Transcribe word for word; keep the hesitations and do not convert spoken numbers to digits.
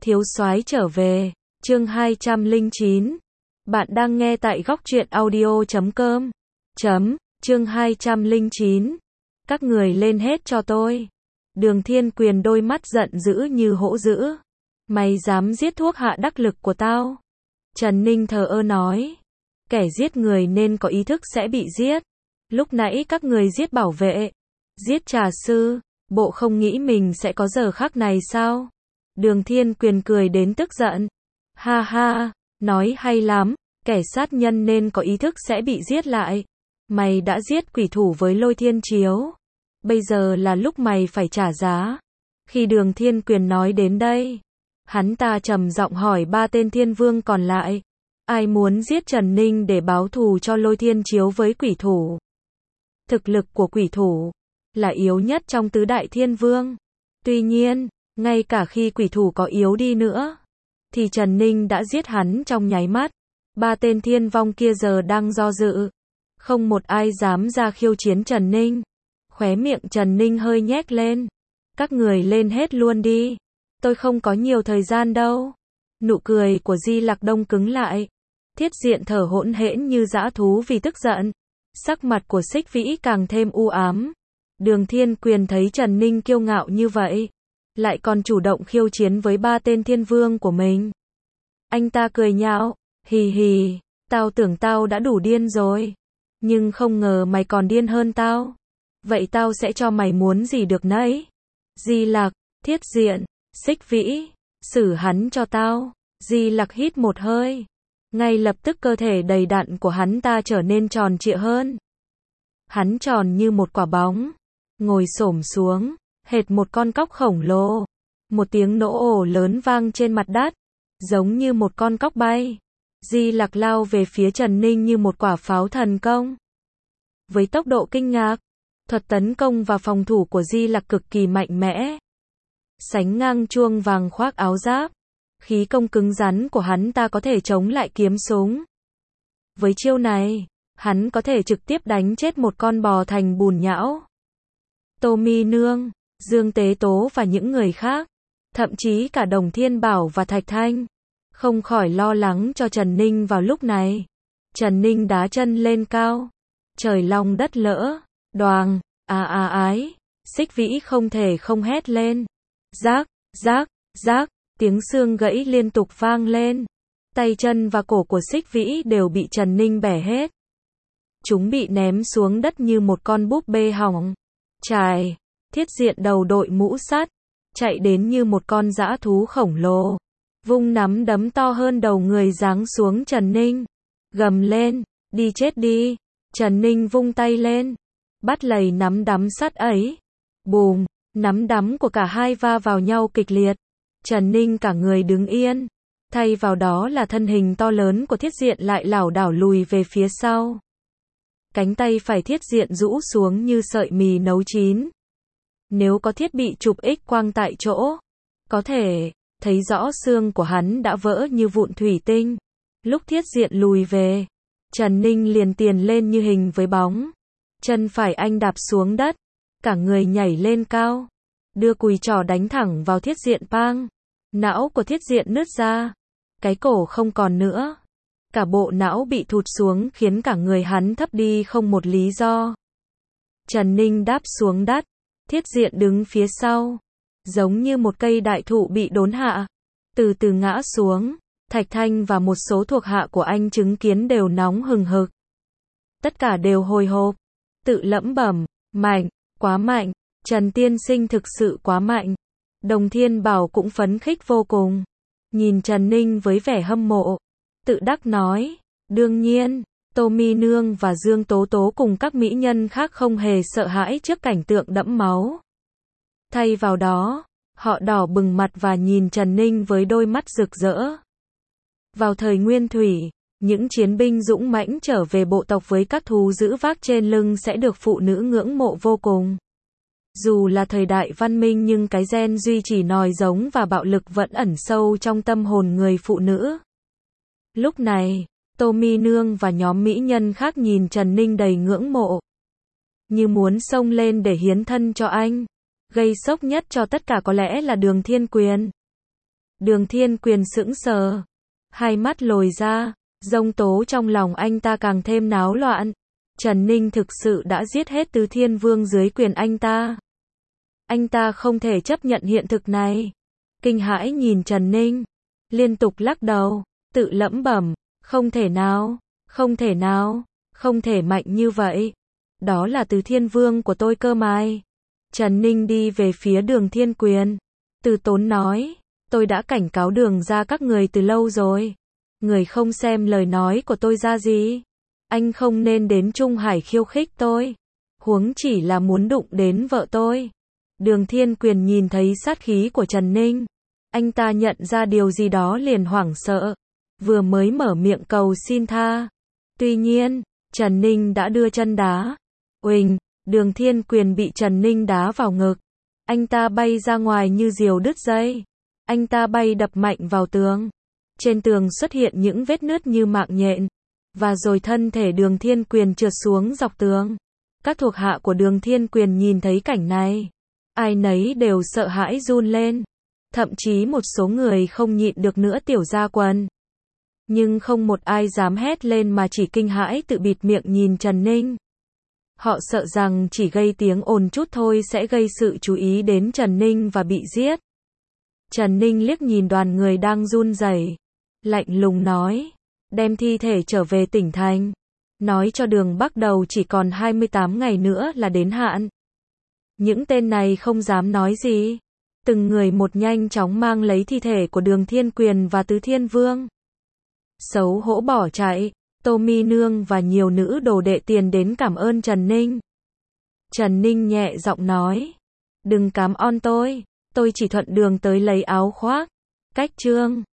Thiếu soái trở về, chương hai trăm lẻ chín. Bạn đang nghe tại góc truyện audio chấm com. Chấm, chương hai trăm lẻ chín. Các người lên hết cho tôi. Đường Thiên Quyền đôi mắt giận dữ như hổ dữ. Mày dám giết thuốc hạ đắc lực của tao? Trần Ninh thờ ơ nói. Kẻ giết người nên có ý thức sẽ bị giết. Lúc nãy các người giết bảo vệ, giết trà sư, bộ không nghĩ mình sẽ có giờ khắc này sao? Đường Thiên Quyền cười đến tức giận. Ha ha, nói hay lắm, kẻ sát nhân nên có ý thức sẽ bị giết lại. Mày đã giết quỷ thủ với Lôi Thiên Chiếu. Bây giờ là lúc mày phải trả giá. Khi Đường Thiên Quyền nói đến đây, hắn ta trầm giọng hỏi ba tên thiên vương còn lại. Ai muốn giết Trần Ninh để báo thù cho Lôi Thiên Chiếu với quỷ thủ? Thực lực của quỷ thủ là yếu nhất trong tứ đại thiên vương. Tuy nhiên, ngay cả khi quỷ thủ có yếu đi nữa, thì Trần Ninh đã giết hắn trong nháy mắt. Ba tên thiên vong kia giờ đang do dự. Không một ai dám ra khiêu chiến Trần Ninh. Khóe miệng Trần Ninh hơi nhếch lên. Các người lên hết luôn đi. Tôi không có nhiều thời gian đâu. Nụ cười của Di Lặc đông cứng lại. Thiết Diện thở hỗn hển như dã thú vì tức giận. Sắc mặt của Xích Vĩ càng thêm u ám. Đường Thiên Quyền thấy Trần Ninh kiêu ngạo như vậy, lại còn chủ động khiêu chiến với ba tên thiên vương của mình. Anh ta cười nhạo, hì hì, tao tưởng tao đã đủ điên rồi, nhưng không ngờ mày còn điên hơn tao. Vậy tao sẽ cho mày muốn gì được nấy. Di Lặc, Thiết Diện, Xích Vĩ, xử hắn cho tao. Di Lặc hít một hơi. Ngay lập tức cơ thể đầy đặn của hắn ta trở nên tròn trịa hơn. Hắn tròn như một quả bóng, ngồi xổm xuống, hệt một con cóc khổng lồ. Một tiếng nổ ồ lớn vang trên mặt đất, giống như một con cóc bay. Di Lặc lao về phía Trần Ninh như một quả pháo thần công. Với tốc độ kinh ngạc, thuật tấn công và phòng thủ của Di Lặc cực kỳ mạnh mẽ. Sánh ngang chuông vàng khoác áo giáp. Khí công cứng rắn của hắn ta có thể chống lại kiếm súng. Với chiêu này, hắn có thể trực tiếp đánh chết một con bò thành bùn nhão. Tô Mi Nương, Dương Tế Tố và những người khác, thậm chí cả Đồng Thiên Bảo và Thạch Thanh, không khỏi lo lắng cho Trần Ninh vào lúc này. Trần Ninh đá chân lên cao. Trời long đất lỡ, đoàng, à à ái, Xích Vĩ không thể không hét lên. Rác, rác, rác. Tiếng xương gãy liên tục vang lên. Tay chân và cổ của Xích Vĩ đều bị Trần Ninh bẻ hết. Chúng bị ném xuống đất như một con búp bê hỏng. Chài, Thiết Diện đầu đội mũ sắt, chạy đến như một con dã thú khổng lồ. Vung nắm đấm to hơn đầu người giáng xuống Trần Ninh. Gầm lên, đi chết đi. Trần Ninh vung tay lên, bắt lấy nắm đấm sắt ấy. Bùm, nắm đấm của cả hai va vào nhau kịch liệt. Trần Ninh cả người đứng yên, thay vào đó là thân hình to lớn của Thiết Diện lại lảo đảo lùi về phía sau. Cánh tay phải Thiết Diện rũ xuống như sợi mì nấu chín. Nếu có thiết bị chụp X quang tại chỗ, có thể thấy rõ xương của hắn đã vỡ như vụn thủy tinh. Lúc Thiết Diện lùi về, Trần Ninh liền tiền lên như hình với bóng. Chân phải anh đạp xuống đất, cả người nhảy lên cao, đưa cùi trỏ đánh thẳng vào Thiết Diện pang. Não của Thiết Diện nứt ra, cái cổ không còn nữa. Cả bộ não bị thụt xuống khiến cả người hắn thấp đi không một lý do. Trần Ninh đáp xuống đất, Thiết Diện đứng phía sau, giống như một cây đại thụ bị đốn hạ, từ từ ngã xuống. Thạch Thanh và một số thuộc hạ của anh chứng kiến đều nóng hừng hực. Tất cả đều hồi hộp, tự lẩm bẩm, mạnh, quá mạnh, Trần tiên sinh thực sự quá mạnh. Đồng Thiên Bảo cũng phấn khích vô cùng, nhìn Trần Ninh với vẻ hâm mộ, tự đắc nói, đương nhiên, Tô Mi Nương và Dương Tố Tố cùng các mỹ nhân khác không hề sợ hãi trước cảnh tượng đẫm máu. Thay vào đó, họ đỏ bừng mặt và nhìn Trần Ninh với đôi mắt rực rỡ. Vào thời Nguyên Thủy, những chiến binh dũng mãnh trở về bộ tộc với các thú dữ vác trên lưng sẽ được phụ nữ ngưỡng mộ vô cùng. Dù là thời đại văn minh nhưng cái gen duy trì nòi giống và bạo lực vẫn ẩn sâu trong tâm hồn người phụ nữ. Lúc này, Tô Mi Nương và nhóm mỹ nhân khác nhìn Trần Ninh đầy ngưỡng mộ, như muốn xông lên để hiến thân cho anh. Gây sốc nhất cho tất cả có lẽ là Đường Thiên Quyền. Đường Thiên Quyền sững sờ, hai mắt lồi ra, giông tố trong lòng anh ta càng thêm náo loạn. Trần Ninh thực sự đã giết hết Tứ Thiên Vương dưới quyền anh ta. Anh ta không thể chấp nhận hiện thực này. Kinh hãi nhìn Trần Ninh, liên tục lắc đầu, tự lẩm bẩm, không thể nào, không thể nào, không thể mạnh như vậy. Đó là Tứ Thiên Vương của tôi cơ mà. Trần Ninh đi về phía Đường Thiên Quyền, từ tốn nói, tôi đã cảnh cáo Đường ra các người từ lâu rồi. Người không xem lời nói của tôi ra gì. Anh không nên đến Trung Hải khiêu khích tôi. Huống chỉ là muốn đụng đến vợ tôi. Đường Thiên Quyền nhìn thấy sát khí của Trần Ninh. Anh ta nhận ra điều gì đó liền hoảng sợ. Vừa mới mở miệng cầu xin tha. Tuy nhiên, Trần Ninh đã đưa chân đá. Uỳnh, Đường Thiên Quyền bị Trần Ninh đá vào ngực. Anh ta bay ra ngoài như diều đứt dây. Anh ta bay đập mạnh vào tường. Trên tường xuất hiện những vết nứt như mạng nhện. Và rồi thân thể Đường Thiên Quyền trượt xuống dọc tường. Các thuộc hạ của Đường Thiên Quyền nhìn thấy cảnh này. Ai nấy đều sợ hãi run lên. Thậm chí một số người không nhịn được nữa tiểu ra quần. Nhưng không một ai dám hét lên mà chỉ kinh hãi tự bịt miệng nhìn Trần Ninh. Họ sợ rằng chỉ gây tiếng ồn chút thôi sẽ gây sự chú ý đến Trần Ninh và bị giết. Trần Ninh liếc nhìn đoàn người đang run rẩy, lạnh lùng nói, đem thi thể trở về tỉnh thành. Nói cho Đường Bắc Đầu chỉ còn hai mươi tám ngày nữa là đến hạn. Những tên này không dám nói gì. Từng người một nhanh chóng mang lấy thi thể của Đường Thiên Quyền và Tứ Thiên Vương. Xấu hổ bỏ chạy. Tô Mi Nương và nhiều nữ đồ đệ tiền đến cảm ơn Trần Ninh. Trần Ninh nhẹ giọng nói, đừng cám ơn tôi, tôi chỉ thuận đường tới lấy áo khoác. Cách chương